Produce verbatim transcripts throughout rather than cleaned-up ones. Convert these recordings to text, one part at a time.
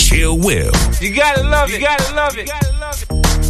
Chill Will. You gotta love it. You gotta love it. You gotta love it.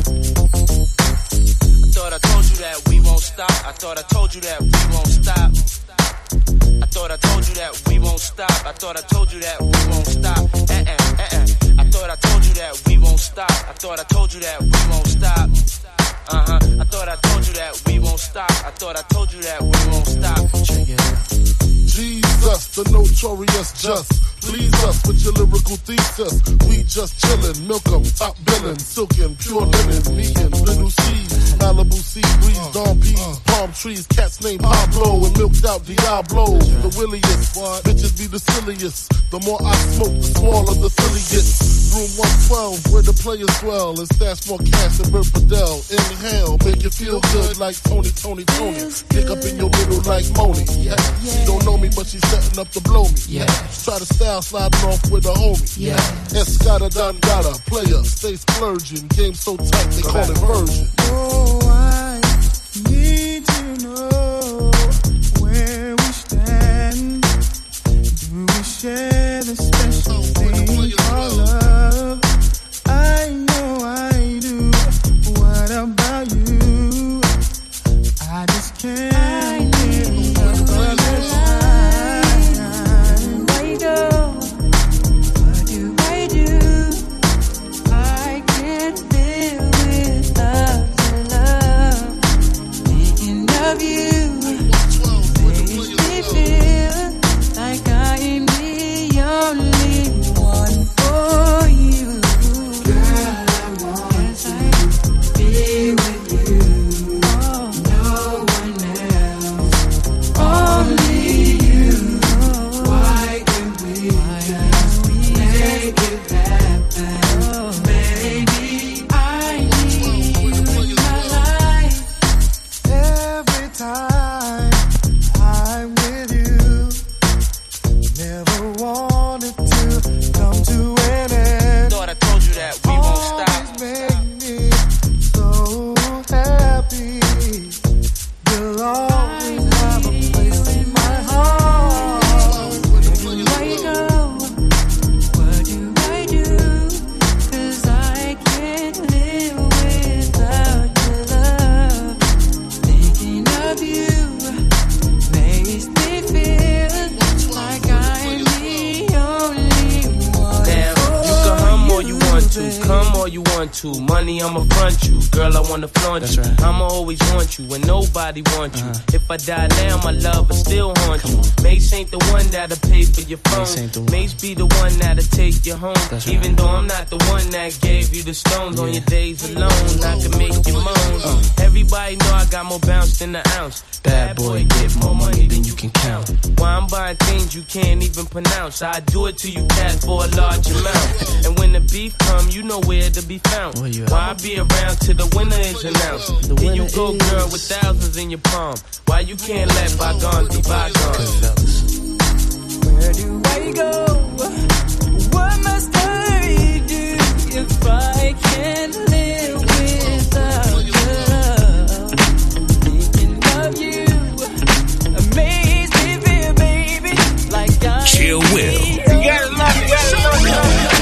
I thought I told you that we won't stop. I thought I told you that we won't stop. I thought I told you that we won't stop. I thought I told you that we won't stop. Uh-uh, uh-uh. I thought I told you that we won't stop. I thought I told you that we won't stop. Uh-huh. I thought I told you that we won't stop. I thought I told you that we won't stop. Check it out. Jesus, the notorious just. Please us with your lyrical thesis. We just chillin', milk 'em, top billin', silkin', pure linen, me and little C's, Malibu sea breeze, Dawn peas, palm trees, cats named Pablo and milked out Diablo. The williest, bitches be the silliest. The more I smoke, the smaller the silly gets. Room one twelve, where the players dwell, and stash more cash than Bert Fidel. Inhale, make you feel good like Tony, Tony, Tony. Pick up in your middle like Moni. Yeah. She don't know me, but she's setting up to blow me. Yeah. Try to style sliding off with a homie. Yeah. Escada Dangada, player, stay splurging. Game so tight, they call it version. Oh, I need to know where we stand. Do we share the special thing called love? I know I do. What about you? I just can't get enough of your line. Where you go? What do I do? I can't live without your love. Thinking of you makes me feel like I am the only one for you. Girl, I want to be with you. No one else, only you. Why can't we just make it happen? Baby, I need you in my life. Every time I'm with you, never wanted to come to an end. Thought I told you that we won't stop. Always make me so happy. You'll always have a place in my heart. Where you go? What do I do? 'Cause I can't live without your love. Thinking of you makes me feel like I'm the only one. Damn, you can hum all you want to, come all you want to. Money, I'ma front you. Girl, I wanna flaunt That's you. right. I'ma always want you when nobody wants you. Uh-huh. If I die now, my love will still haunt Come you. on. Mace ain't the one that'll pay for your phone. Mace ain't the one. Mace be the one that'll take you home. That's Even right. though I'm not the one that gave you the stones on Yeah. your days alone, I can make you moan. Uh. Everybody know I got more bounce than an ounce. Bad boy, get more money than you can count. Why I'm buying things you can't even pronounce. I do it to you cats for a large amount. And when the beef come, you know where to be found. Where you at? Why I be around till the winner is announced? The Here you winner go, is- girl, with thousands in your palm. Why you can't let bygones be bygones? Good fellas. Where do I go? What must I do if I can't live without your love? Thinking of you amazes me, feel, baby, like I Chill Will. You gotta love it. You gotta love it.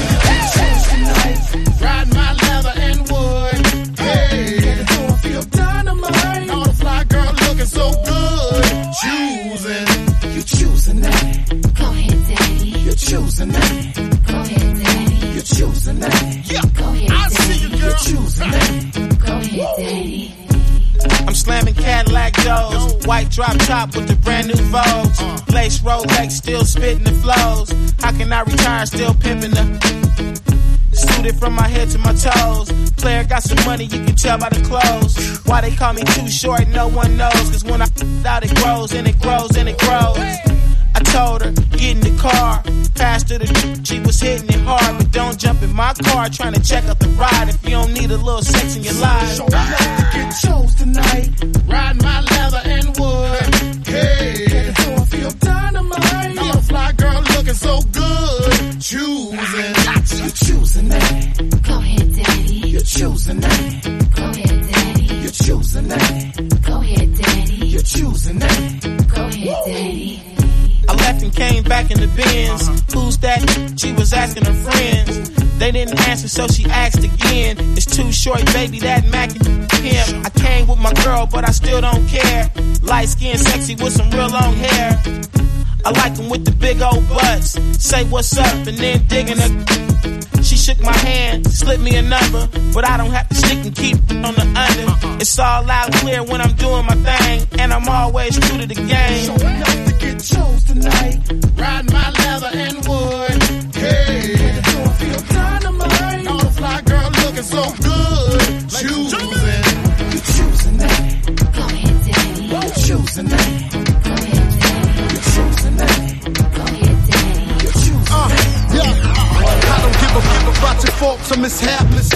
Ride my leather and wood. Hey, I feel dynamite. All the fly girl looking so good. Choosing, you choosing that. Go ahead, daddy. You choosing that. Go ahead, daddy. You choosing that. Go ahead, I see you, daddy. girl. You choosing that. Go ahead, daddy. I'm slamming Cadillac doors, white drop top with the brand new Vogues, lace Rolex, still spitting the flows. How can I retire, still pimping the suited from my head to my toes. Player got some money, you can tell by the clothes. Why they call me too short, no one knows. Cause when I out it grows and it grows and it grows. I told her, get in the car. Passed her the she was hitting it hard. But don't jump in my car trying to check out the ride if you don't need a little sex in your life. So I like to get chose tonight. Ride my leather and wood. Hey, so I feel dynamite. All the fly girl looking so good. Choosing, you choosing that. Go ahead, daddy. You're choosing that. Go ahead, daddy. You're choosing that. Go ahead, daddy. You're choosing that. Go ahead, daddy. I left and came back in the Benz. Who's that? She was asking her friends. They didn't answer, so she asked again. It's too short, baby, that Mac and him. I came with my girl, but I still don't care. Light skin, sexy with some real long hair. I like them with the big old butts. Say what's up and then digging her. She shook my hand, slipped me a number, but I don't have to stick and keep on the under. It's all loud clear when I'm doing my thing, and I'm always true to the game. So enough to get chose tonight. Riding my leather and wood. Hey, the door feel dynamite. All the fly girl looking so good. Choosing, you choosing that. Go ahead, daddy. You choosing that. Go ahead, daddy. You choosing that. Go ahead, daddy. You choosing that. Yeah. I don't give a fuck about your faults or mishaps.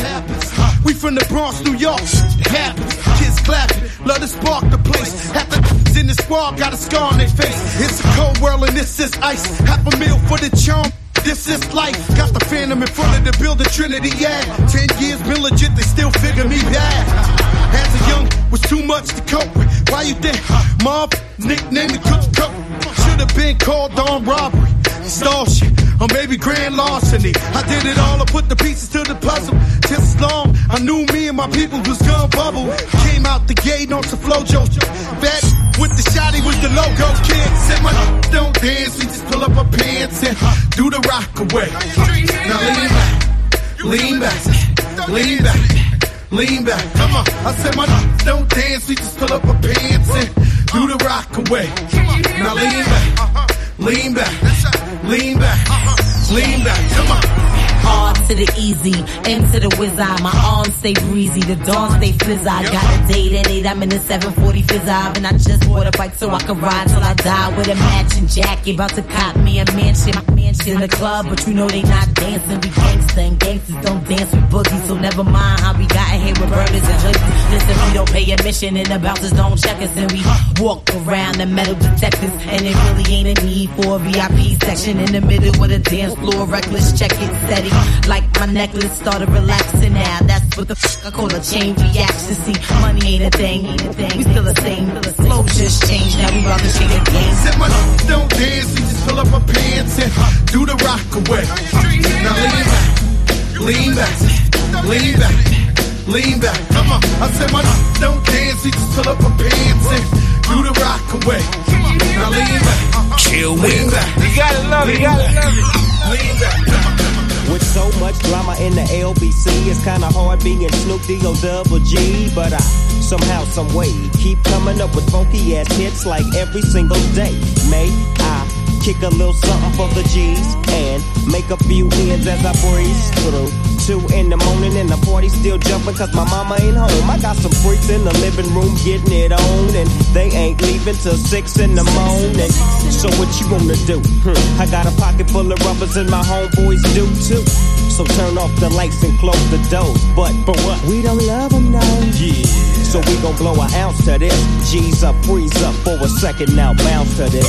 We from the Bronx, New York. It happens. Kids clapping, love to spark the place. Half the in the squad got a scar on their face. It's a cold world and this is ice. Half a meal for the charm. This is life. Got the phantom in front of the building, Trinity, yeah. Ten years been legit, they still figure me bad. As a young, was too much to cope with. Why you think? Mom, nickname me Cook Cook. Should've been called on robbery. Stall shit, or maybe grand larceny. I did it all, I put the pieces to the puzzle. Just as long, I knew me and my people was gonna bubble. Came out the gate on some flojo. Bad with the shotty was the logo kid. Said my don't dance, we just pull up our pants and do the rock away. Now lean back, lean back, lean back, lean back. Come on, I said my don't dance, we just pull up our pants and do the rock away. Now lean back. Lean back, lean back, lean back, come on. Hard to the easy, into the whiz eye. My arms stay breezy, the dawn stay fizz. I got a date at eight, I'm in the seven forty fizz eye. And I just bought a bike so I can ride till I die with a matching jacket. About to cop me a mansion, mansion in the club, but you know they not dancing. We gangsta and gangsters don't dance with boogies. So never mind how we got here with burners and hoodies. Listen, we don't pay admission and the bouncers don't check us. And we walk around the metal detectors. And it really ain't a need for a V I P section in the middle with a dance floor. Reckless, check it steady. Like my necklace started relaxing now. That's what the f I call a chain reaction. See, money ain't a thing, ain't a thing. We still the same. Flow just changed. Now we about to change the game. Said my don't dance, we just pull up our pants and do the rock away. Now lean back, lean back, lean back, lean back. Come on, I said my don't dance, we just pull up our pants and do the rock away. Now lean back, Chill lean back. You gotta love it, you gotta love it. Lean back, come on. With so much drama in the L B C, it's kinda hard being Snoop D-O double G. But I, somehow, some way, keep coming up with funky ass hits like every single day. May I kick a little something for the G's and make a few ends as I breeze through. Two in the morning and the party still jumping cause my mama ain't home. I got some freaks in the living room getting it on and they ain't leaving till six in the morning. So what you wanna do? Hmm. I got a pocket full of rubbers and my homeboys do too. So turn off the lights and close the doors. But for what? We don't love them now. Yeah. So we gon' blow an ounce to this. G's up, freeze up for a second now, bounce to this.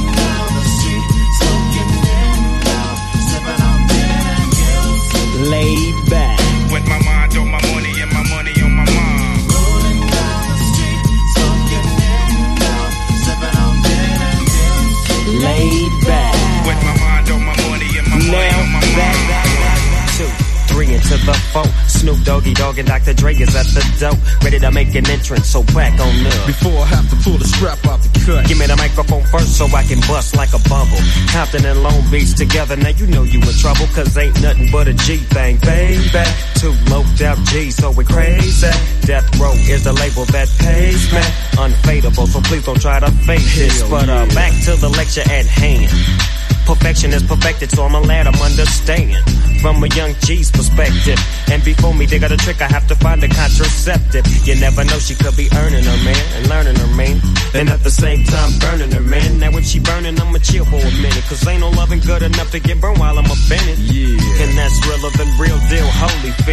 Laid back. With my mind on my money and my money on my mind. Rolling down the street, smoking window, sipping on gin and juice. Laid back. With my mind on my money and my money on my mind. Two, three into the four. Snoop Doggy Dogg and Doctor Dre is at the door, ready to make an entrance, so back on up. Before I have to pull the strap out the cut, give me the microphone first so I can bust like a bubble. Compton and Long Beach together, now you know you in trouble, cause ain't nothing but a G thing, baby. Two loped out G's, so we crazy. Death Row is the label that pays me. Unfadable, so please don't try to fake this. But uh, back to the lecture at hand. Perfection is perfected, so I'ma let them understand from a young G's perspective. And before me dig out a trick, I have to find a contraceptive. You never know, she could be earning her man and learning her man, and at the same time burning her man. Now if she burning, I'ma chill for a minute, cause ain't no loving good enough to get burned while I'm up in it. Yeah. And that's realer than real deal, Holyfield.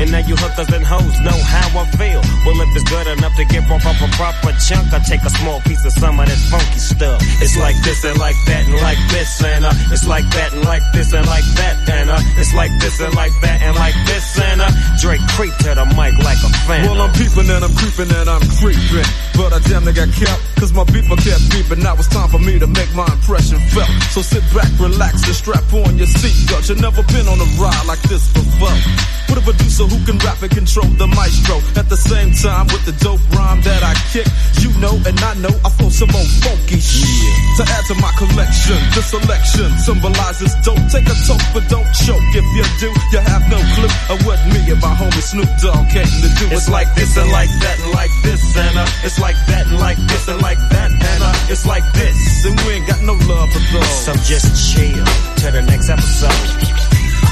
And now you hookers and hoes know how I feel. Well, if it's good enough to give off a proper chunk, I take a small piece of some of that funky stuff. It's like this and like that and like this and uh, it's like that and like this and like that and uh, it's like this and like that and like this and uh, Drake creep to the mic like a fan. Well, I'm peeping and I'm creeping and I'm creeping, but I damn near got kept, cause my beeper kept beeping. Now it's time for me to make my impression felt. So sit back, relax, and strap on your seatbelt. You've never been on a ride like this before. With a producer who can rap and control the maestro. At the same time, with the dope rhyme that I kick, you know and I know I flow some old funky shit. To add to my collection, the selection symbolizes dope. Take a toke, but don't choke. If you do, you have no clue of what me and my homie Snoop Dogg came to do. It's like this and like that and like this and uh, it's like that and like this and like that and uh, it's like this. And we ain't got no love for those. So just chill till the next episode.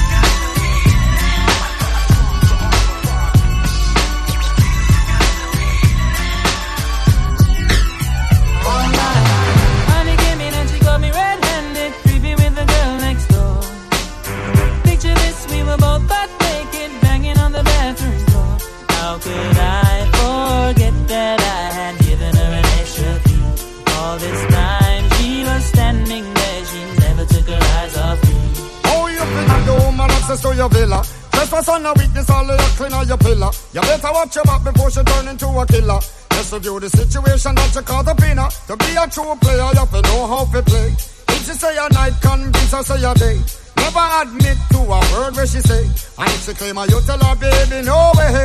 To your villa, just for son of weakness, all of your clean on your pillar. You better watch your back before she turn into a killer. Just review the situation that you call the winner. To be a true player, you have to know how to play. If she say a night, convince her say a day. Never admit to a word where she say. And if she claim her, you tell her, baby, no way.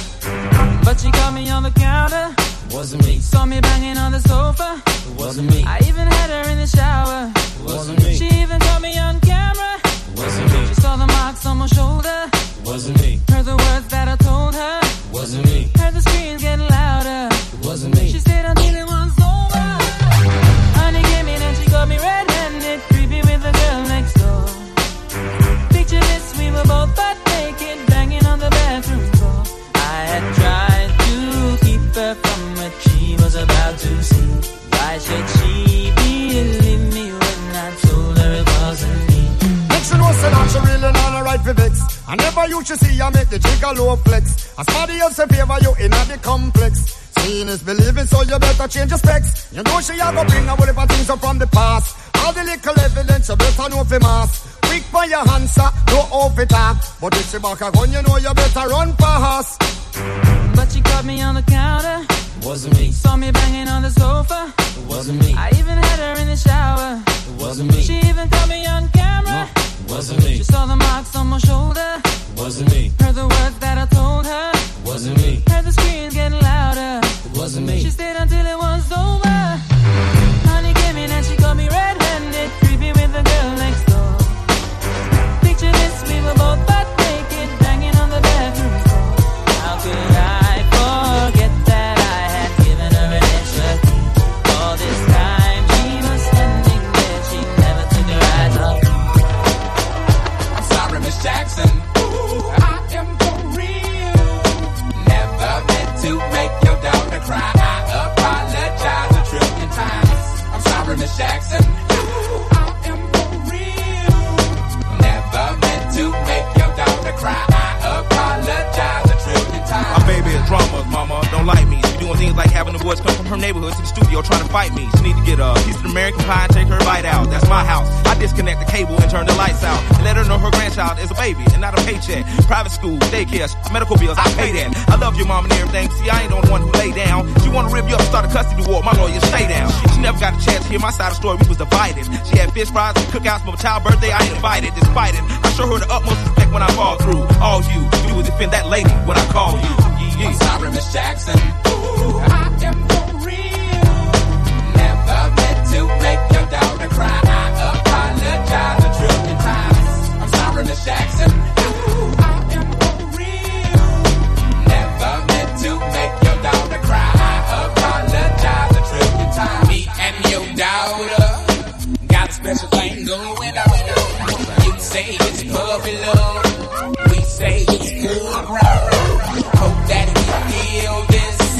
But she caught me on the counter. Wasn't me. Saw me banging on the sofa. Wasn't me. I even had her in the shower. Wasn't me. She even caught me on camera. Wasn't me. She saw the marks on my shoulder. Wasn't me. Heard the words that I told her. Wasn't me. Heard the screams getting louder. Wasn't me. She stayed until it was over. Honey came in and she got me red-handed, creepy with the girl next door. Picture this, we were both butt naked, banging on the bathroom floor. I had tried to keep her from what she was about to see. Why should she believe me when I told her it wasn't me? She knows that she really not a right for vex. I never used to see you make the jigger low flex. As somebody else in favor you in the complex. Seeing is believing, so you better change your specs. You know she a go bring a whole heap of things up from the past. All the little evidence you better know for mass. Quick for your answer, no off it up. But if she back a gun, you know you better run fast. But she caught me on the counter. Wasn't me. Saw me banging on the sofa. Wasn't me. I even had her in the shower. Wasn't me. She even caught me on camera. Wasn't me. She saw the marks on my shoulder. Wasn't me. Heard the words that I told her. Wasn't me. Heard the screams getting louder. Wasn't me. She stayed until it was over. Honey came in and she got me red-handed, creepy with the girl next door. Picture this, we were both butt naked, banging on the bathroom floor. How could I forget that I had given her an extra key? All this time she was standing there, she never took her eyes off me. I'm sorry, Miss Jackson. Ooh, I am for real. Never meant to make your daughter cry. I apologize a trillion times. I'm sorry, Miss Jackson. Ooh, I am for real. Never meant to make your daughter cry. I apologize a trillion times. My baby is drama, mama, don't like me. She doing things like having the boys come from her neighborhood to the studio trying to fight me. She need to get a piece of American pie and take her bite out. That's my house. I disconnect the cable and turn the lights out. And let her know her grandchild is a baby and not a paycheck. Private school, daycare, medical bills, I pay that. I love your mom and everything. See, I ain't the only one who lay down. She wanna rip you up and start a custody war. My lawyer, stay down. She never got a chance to hear my side of the story. We was divided. She had fish fries and cookouts for my child's birthday. I ain't invited. Despite it, I show her the utmost respect when I fall through. All you do is defend that lady when I call you. Yeah. I'm sorry, Miss Jackson. Ooh, I am for real. Never meant to make your daughter cry. I apologize a trillion times. I'm sorry, Miss Jackson. Ooh, I am for real. Never meant to make your daughter cry. I apologize a trillion times. Me and your daughter got a special thing going on. You say it's puppy love. We say it's full grown. Hope that we feel this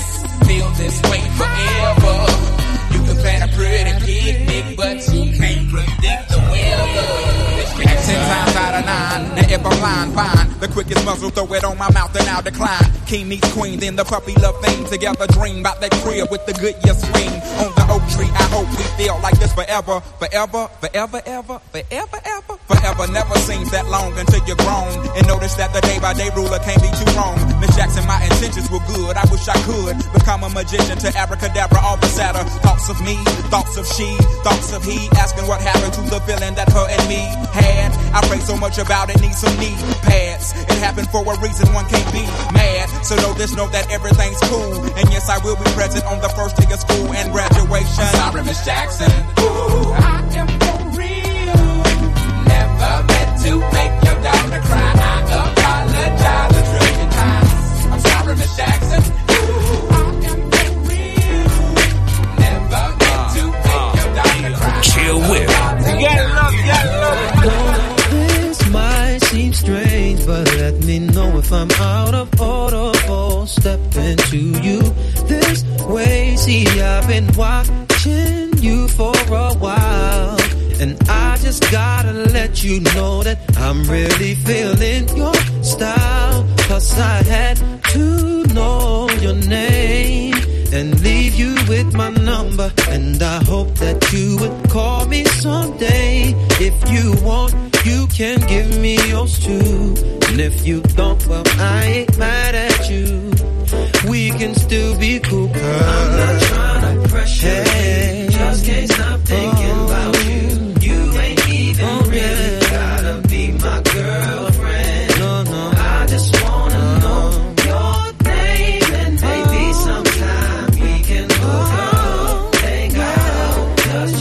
line, fine. The quickest muzzle, throw it on my mouth and I'll decline. King meets queen, then the puppy love thing. Together dream about that crib with the good year swing. On the oak tree, I hope we feel like this forever. Forever, forever, ever, forever, ever. Forever never seems that long until you're grown. And notice that the day by day ruler can't be too wrong. Miss Jackson, my intentions were good. I wish I could become a magician to abracadabra all the sadder. Thoughts of me, thoughts of she, thoughts of he. Asking what happened to the feeling that her and me had. I pray so much about it, need some knee pads. It happened for a reason, one can't be mad. So know this, know that everything's cool. And yes, I will be present on the first day of school and graduation. I'm sorry, Miss Jackson. Ooh, I am for real. Never meant to make your daughter cry. I apologize a trillion times. I'm sorry, Miss Jackson. Ooh, I am for real. Never meant to make your daughter cry. Chill Will. You gotta love, you gotta love it. This might seem strange, but let me know if I'm out of order for stepping to you this way. See, I've been watching you for a while, and I just gotta let you know that I'm really feeling your style. Plus I had to know your name and leave you with my number, and I hope that you would call me someday. If you want, you can give me yours too, and if you don't, well, I ain't mad at you. We can still be cool, girl. I'm not trying to pressure hey. you, just can't stop thinking oh. about you. You ain't even oh, really yeah. gotta be my girlfriend. No, no, I just wanna no. know your name, and maybe sometime we can hook up, hang out, just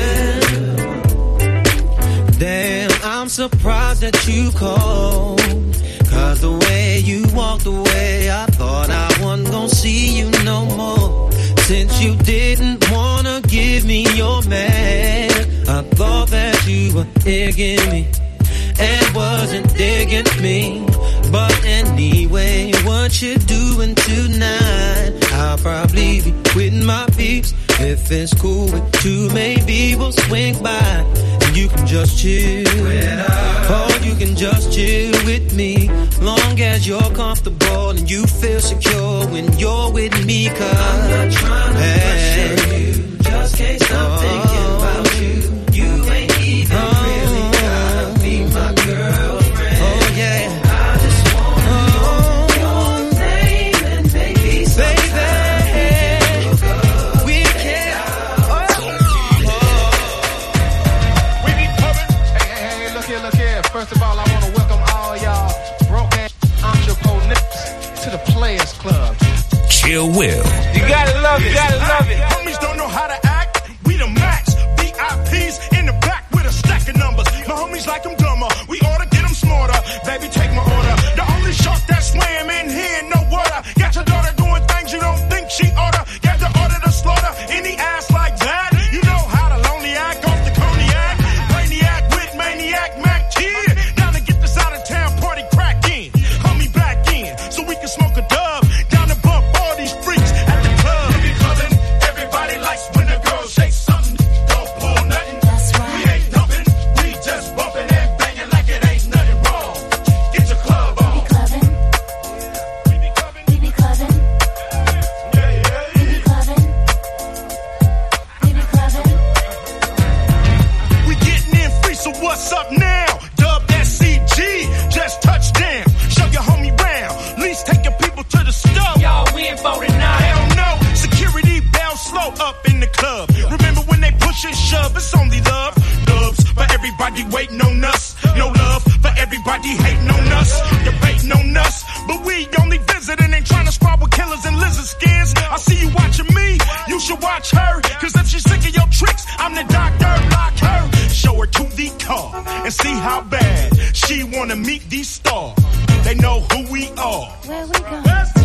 yeah. Damn, I'm surprised that you called, cause the way you walked away, I thought I wasn't gonna see you no more. Since you didn't wanna give me your man, I thought that you were digging me and wasn't digging me. But anyway, what you doing tonight? I'll probably be with my peeps. If it's cool with you, maybe we'll swing by and you can just chill. Or you can just chill with me, long as you're comfortable and you feel secure when you're with me. Cause I'm not trying to hey, pressure you, just can't stop oh, thinking about you. You ain't even oh, really gotta be my girlfriend. Oh yeah. I just wanna oh, know your name, and maybe sometime baby, we can. Oh, oh. We be pumping. Hey, hey, hey, look here, look here. First of all, I wanna welcome all y'all broke ass entrepreneurs to the Players Club. Chill Will. You gotta love it, you gotta love it. Homies don't know how to act, we the max. V I Ps in the back with a stack of numbers. My homies like them dumber, we ought to get them smarter. Baby, take my order. The only shark that swam in here, no water. Got your daughter doing things you don't think she oughta. Got the order to slaughter any ass like that. You know how to lonely act off the cognac. Brainiac with maniac Mac Kid. Down to get this out of town party crack in. Homie back in, so we can smoke a dub. Down to bump all these freaks at the club. We be clubbing, everybody likes when the girls shake something. Don't pull nothing. That's right. We ain't dumping, we just bumping and banging like it ain't nothing wrong. Get your club on. We be clubbing. We be clubbing. Yeah, yeah, yeah. We be clubbing. We be clubbing. We getting in free, so what's up now? Dub S C G, just touched down. Show your homie round, least take your people to the stub. Y'all win for tonight. Hell no, security bell slow up in the club. Remember when they push and shove, it's only love. Dubs for everybody waiting on us. No love for everybody hating on us. Debating on us, but we only visiting, ain't trying to squab with killers and lizard skins. I see you watching me, you should watch her. Cause if she's sick of your tricks, I'm the doctor, lock her. Show her to the car and see how bad she wanna meet these stars. They know who we are. Where we going?